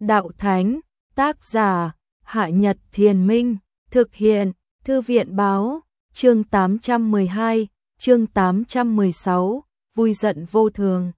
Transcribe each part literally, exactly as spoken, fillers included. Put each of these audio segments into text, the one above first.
Đạo Thánh, tác giả, Hạ Nhật Thiền Minh, thực hiện, Thư viện Báo, chương tám trăm mười hai, chương tám trăm mười sáu, vui giận vô thường.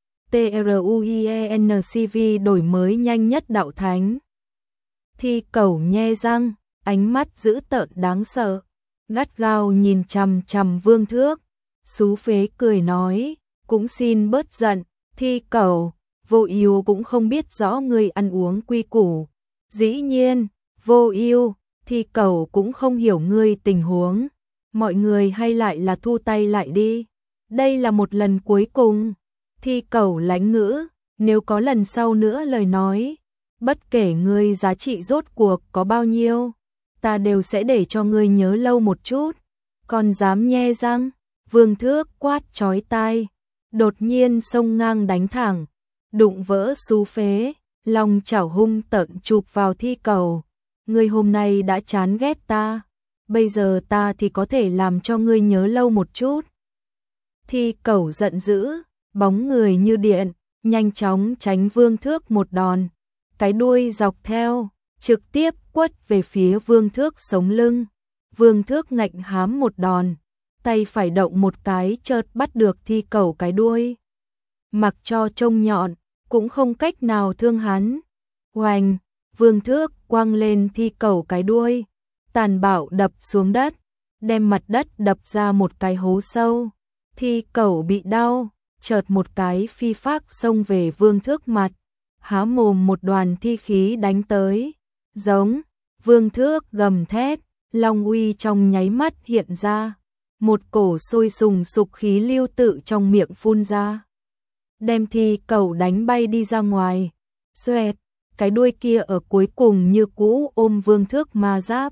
TRUIENCV đổi mới nhanh nhất Đạo Thánh. Thi Cẩu nhe răng, ánh mắt dữ tợn đáng sợ, gắt gao nhìn chằm chằm Vương Thước. Xú Phế cười nói, cũng xin bớt giận, Thi Cẩu, Vô Ưu cũng không biết rõ người ăn uống quy củ. Dĩ nhiên, Vô Ưu, Thi Cẩu cũng không hiểu ngươi tình huống. Mọi người hay lại là thu tay lại đi. Đây là một lần cuối cùng. Thi Cẩu lãnh ngữ, nếu có lần sau nữa lời nói, bất kể ngươi giá trị rốt cuộc có bao nhiêu, ta đều sẽ để cho ngươi nhớ lâu một chút. Còn dám nhe răng? Vương Thước quát chói tai, đột nhiên xông ngang đánh thẳng, đụng vỡ Xú Phế, long chảo hung tợn chụp vào Thi Cẩu. Ngươi hôm nay đã chán ghét ta, bây giờ ta thì có thể làm cho ngươi nhớ lâu một chút. Thi Cẩu giận dữ, bóng người như điện, nhanh chóng tránh Vương Thước một đòn, cái đuôi dọc theo, trực tiếp quất về phía Vương Thước sống lưng. Vương Thước ngạnh hám một đòn, tay phải động một cái chợt bắt được Thi Cẩu cái đuôi. Mặc cho trông nhọn, cũng không cách nào thương hắn. Oành, Vương Thước quăng lên Thi Cẩu cái đuôi, tàn bạo đập xuống đất, đem mặt đất đập ra một cái hố sâu. Thi Cẩu bị đau, chợt một cái phi phác xông về Vương Thước mặt, há mồm một đoàn thi khí đánh tới. Giống, Vương Thước gầm thét, long uy trong nháy mắt hiện ra, một cổ sôi sùng sục khí lưu tự trong miệng phun ra, đem Thi Cẩu đánh bay đi ra ngoài. Xoẹt, cái đuôi kia ở cuối cùng như cũ ôm Vương Thước ma giáp,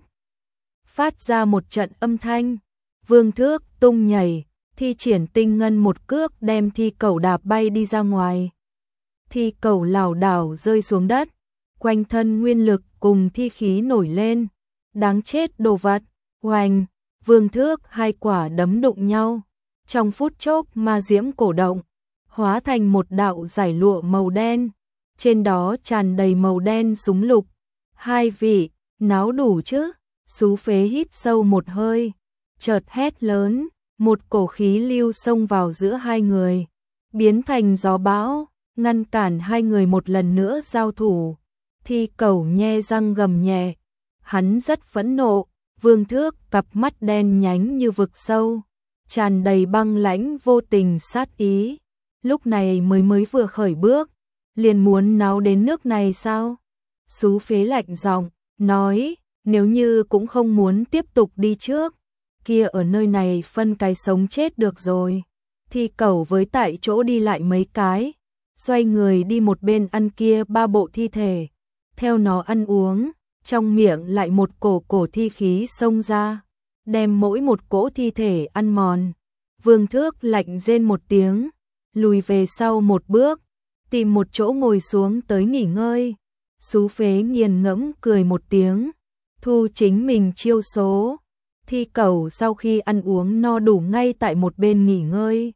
phát ra một trận âm thanh. Vương Thước tung nhảy, thi triển tinh ngân một cước đem Thi Cẩu đạp bay đi ra ngoài. Thi Cẩu lảo đảo rơi xuống đất, quanh thân nguyên lực cùng thi khí nổi lên. Đáng chết đồ vật. Oành, Vương Thước hai quả đấm đụng nhau, trong phút chốc ma diễm cổ động, hóa thành một đạo giải lụa màu đen, trên đó tràn đầy màu đen súng lục. Hai vị, náo đủ chứ? Xú Phế hít sâu một hơi, chợt hét lớn, một cổ khí lưu xông vào giữa hai người, biến thành gió bão, ngăn cản hai người một lần nữa giao thủ. Thi Cẩu nhe răng gầm nhẹ, hắn rất phẫn nộ. Vương Thước cặp mắt đen nhánh như vực sâu, tràn đầy băng lãnh vô tình sát ý. Lúc này mới mới vừa khởi bước, liền muốn náo đến nước này sao? Xú Phế lạnh giọng nói, nếu như cũng không muốn tiếp tục đi trước, kia ở nơi này phân cái sống chết được rồi. Thi Cẩu với tại chỗ đi lại mấy cái, xoay người đi một bên ăn kia ba bộ thi thể, theo nó ăn uống, trong miệng lại một cổ cổ thi khí xông ra, đem mỗi một cỗ thi thể ăn mòn. Vương Thước lạnh rên một tiếng, lùi về sau một bước, tìm một chỗ ngồi xuống tới nghỉ ngơi. Xú Phế nghiền ngẫm cười một tiếng, thu chính mình chiêu số. Thi Cẩu sau khi ăn uống no đủ ngay tại một bên nghỉ ngơi,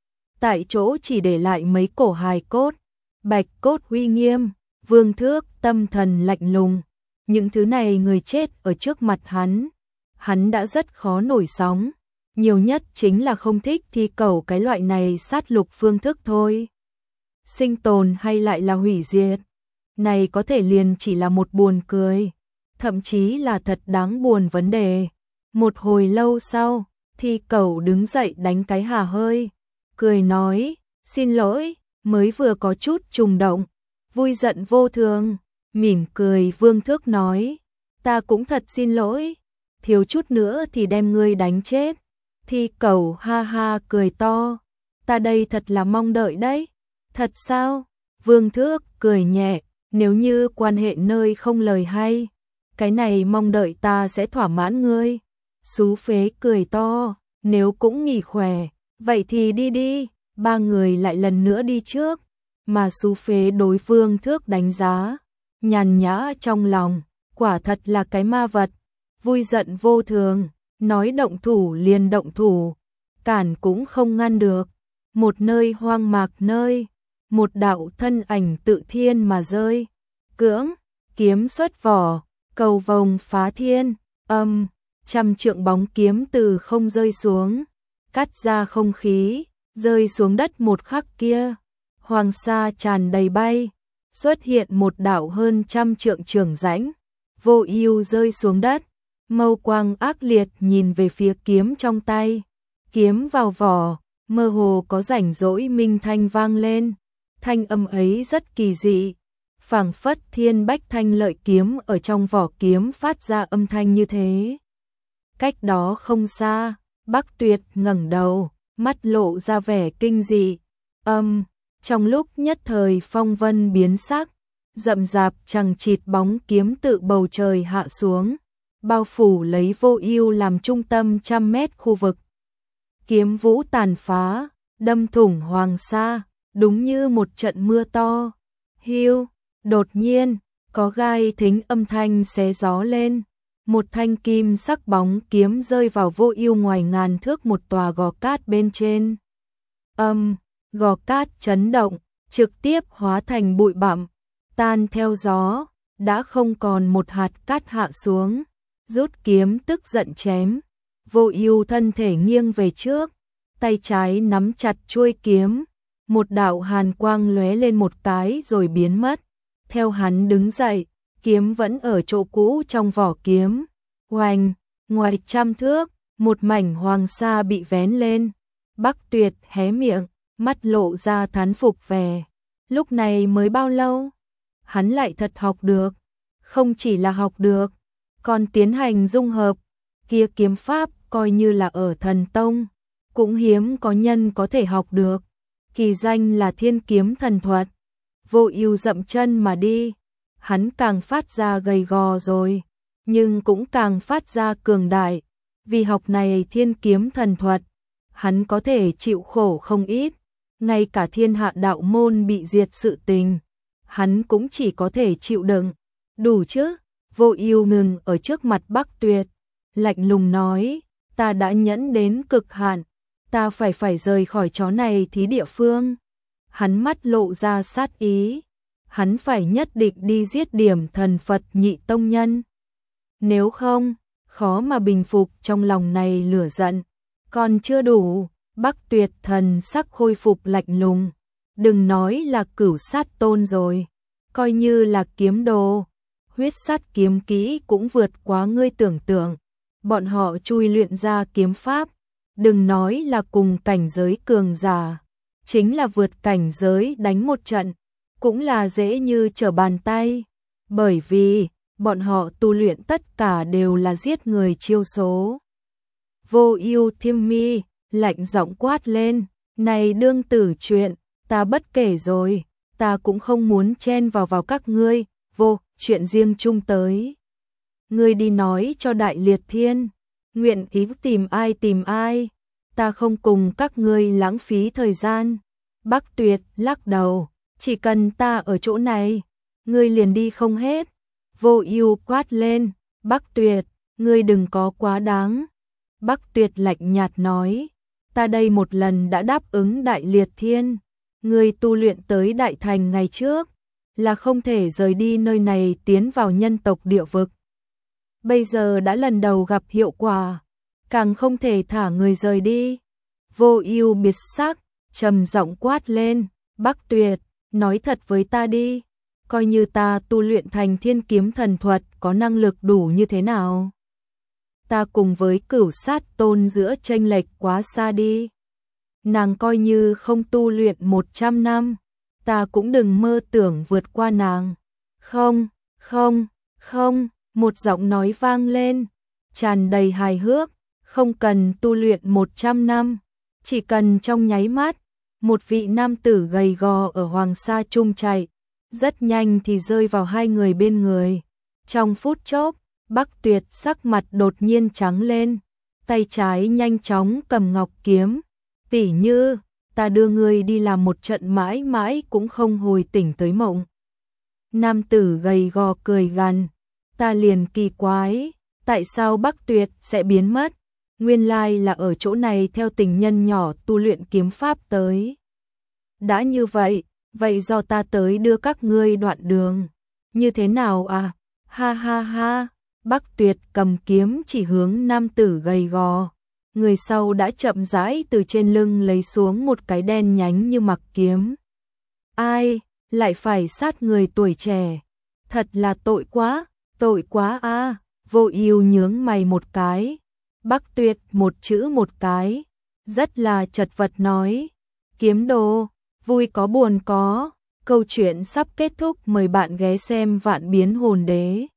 tại chỗ chỉ để lại mấy cổ hài cốt. Bạch cốt uy nghiêm, Vương Thước tâm thần lạnh lùng, những thứ này người chết ở trước mặt hắn, hắn đã rất khó nổi sóng, nhiều nhất chính là không thích Thi Cẩu cái loại này sát lục phương thức thôi. Sinh tồn hay lại là hủy diệt, này có thể liền chỉ là một buồn cười, thậm chí là thật đáng buồn vấn đề. Một hồi lâu sau, Thi Cẩu đứng dậy đánh cái hà hơi, cười nói, xin lỗi, mới vừa có chút trùng động, vui giận vô thường. Mỉm cười Vương Thước nói, ta cũng thật xin lỗi, thiếu chút nữa thì đem ngươi đánh chết. Thi Cẩu ha ha cười to, ta đây thật là mong đợi đấy. Thật sao? Vương Thước cười nhẹ, nếu như quan hệ nơi không lời hay, cái này mong đợi ta sẽ thỏa mãn ngươi. Xú Phế cười to, nếu cũng nghỉ khỏe, vậy thì đi đi. Ba người lại lần nữa đi trước, mà Xú Phế đối Vương Thước đánh giá, nhàn nhã trong lòng, quả thật là cái ma vật, vui giận vô thường, nói động thủ liền động thủ, cản cũng không ngăn được. Một nơi hoang mạc nơi, một đạo thân ảnh tự thiên mà rơi, cưỡng, kiếm xuất vỏ, cầu vồng phá thiên, âm, trăm trượng bóng kiếm từ không rơi xuống, cắt ra không khí, rơi xuống đất một khắc kia, hoàng sa tràn đầy bay, xuất hiện một đạo hơn trăm trượng trường rãnh, Vô Ưu rơi xuống đất, mâu quang ác liệt nhìn về phía kiếm trong tay, kiếm vào vỏ, mơ hồ có rảnh rỗi minh thanh vang lên, thanh âm ấy rất kỳ dị, phảng phất thiên bách thanh lợi kiếm ở trong vỏ kiếm phát ra âm thanh như thế. Cách đó không xa, Bắc Tuyệt ngẩng đầu, mắt lộ ra vẻ kinh dị, âm, trong lúc nhất thời phong vân biến sắc, rậm rạp chằng chịt bóng kiếm tự bầu trời hạ xuống, bao phủ lấy Vô Ưu làm trung tâm trăm mét khu vực. Kiếm vũ tàn phá, đâm thủng hoàng sa, đúng như một trận mưa to. Hiu, đột nhiên, có gai thính âm thanh xé gió lên, một thanh kim sắc bóng kiếm rơi vào Vô Ưu ngoài ngàn thước một tòa gò cát bên trên. Âm, gò cát chấn động, trực tiếp hóa thành bụi bặm, tan theo gió, đã không còn một hạt cát hạ xuống, rút kiếm tức giận chém. Vô Ưu thân thể nghiêng về trước, tay trái nắm chặt chuôi kiếm, một đạo hàn quang lóe lên một cái rồi biến mất. Theo hắn đứng dậy, kiếm vẫn ở chỗ cũ trong vỏ kiếm. Oanh, ngoài trăm thước, một mảnh hoàng sa bị vén lên. Bắc Tuyệt hé miệng, mắt lộ ra thán phục vẻ. Lúc này mới bao lâu? Hắn lại thật học được. Không chỉ là học được, còn tiến hành dung hợp. Kia kiếm pháp coi như là ở thần tông, cũng hiếm có nhân có thể học được. Kỳ danh là Thiên Kiếm Thần Thuật. Vô Ưu dậm chân mà đi, hắn càng phát ra gầy gò rồi, nhưng cũng càng phát ra cường đại, vì học này Thiên Kiếm Thần Thuật, hắn có thể chịu khổ không ít, ngay cả thiên hạ đạo môn bị diệt sự tình, hắn cũng chỉ có thể chịu đựng, đủ chứ? Vô Ưu ngừng ở trước mặt Bắc Tuyệt, lạnh lùng nói, ta đã nhẫn đến cực hạn, ta phải phải rời khỏi chó này thí địa phương. Hắn mắt lộ ra sát ý, hắn phải nhất định đi giết điểm thần Phật nhị tông nhân. Nếu không, khó mà bình phục trong lòng này lửa giận. Còn chưa đủ, Bắc Tuyệt thần sắc khôi phục lạnh lùng. Đừng nói là Cửu Sát Tôn rồi, coi như là kiếm đồ, huyết sát kiếm kỹ cũng vượt quá ngươi tưởng tượng. Bọn họ chui luyện ra kiếm pháp, đừng nói là cùng cảnh giới cường giả, chính là vượt cảnh giới đánh một trận, cũng là dễ như trở bàn tay, bởi vì bọn họ tu luyện tất cả đều là giết người chiêu số. Vô Ưu Thiêm Mi lạnh giọng quát lên, này đương tử chuyện, ta bất kể rồi, ta cũng không muốn chen vào vào các ngươi, vô, chuyện riêng chung tới. Ngươi đi nói cho Đại Liệt Thiên, nguyện ý tìm ai tìm ai, ta không cùng các ngươi lãng phí thời gian. Bắc Tuyệt lắc đầu, chỉ cần ta ở chỗ này, ngươi liền đi không hết. Vô Ưu quát lên, Bắc Tuyệt, ngươi đừng có quá đáng. Bắc Tuyệt lạnh nhạt nói, ta đây một lần đã đáp ứng Đại Liệt Thiên, ngươi tu luyện tới đại thành ngày trước, là không thể rời đi nơi này tiến vào nhân tộc địa vực. Bây giờ đã lần đầu gặp hiệu quả, càng không thể thả người rời đi. Vô Ưu biệt sắc, trầm giọng quát lên, Bắc Tuyệt, nói thật với ta đi, coi như ta tu luyện thành Thiên Kiếm Thần Thuật có năng lực đủ như thế nào? Ta cùng với Cửu Sát Tôn giữa chênh lệch quá xa đi. Nàng coi như không tu luyện một trăm năm, ta cũng đừng mơ tưởng vượt qua nàng. Không, không, không, một giọng nói vang lên, tràn đầy hài hước, không cần tu luyện một trăm năm, chỉ cần trong nháy mắt, một vị nam tử gầy gò ở Hoàng Sa Trung chạy, rất nhanh thì rơi vào hai người bên người. Trong phút chốc, Bắc Tuyệt sắc mặt đột nhiên trắng lên, tay trái nhanh chóng cầm ngọc kiếm, tỷ Như, ta đưa ngươi đi làm một trận mãi mãi cũng không hồi tỉnh tới mộng. Nam tử gầy gò cười gằn, ta liền kỳ quái, tại sao Bắc Tuyệt sẽ biến mất? Nguyên lai là ở chỗ này theo tình nhân nhỏ tu luyện kiếm pháp tới. Đã như vậy, vậy do ta tới đưa các ngươi đoạn đường. Như thế nào à? Ha ha ha, Bắc Tuyệt cầm kiếm chỉ hướng nam tử gầy gò. Người sau đã chậm rãi từ trên lưng lấy xuống một cái đen nhánh như mặc kiếm. Ai, lại phải sát người tuổi trẻ. Thật là tội quá, tội quá a. Vô Ưu nhướng mày một cái. Bắc Tuyệt một chữ một cái. Rất là chật vật nói. Kiếm đồ, vui có buồn có. Câu chuyện sắp kết thúc, mời bạn ghé xem Vạn Biến Hồn Đế.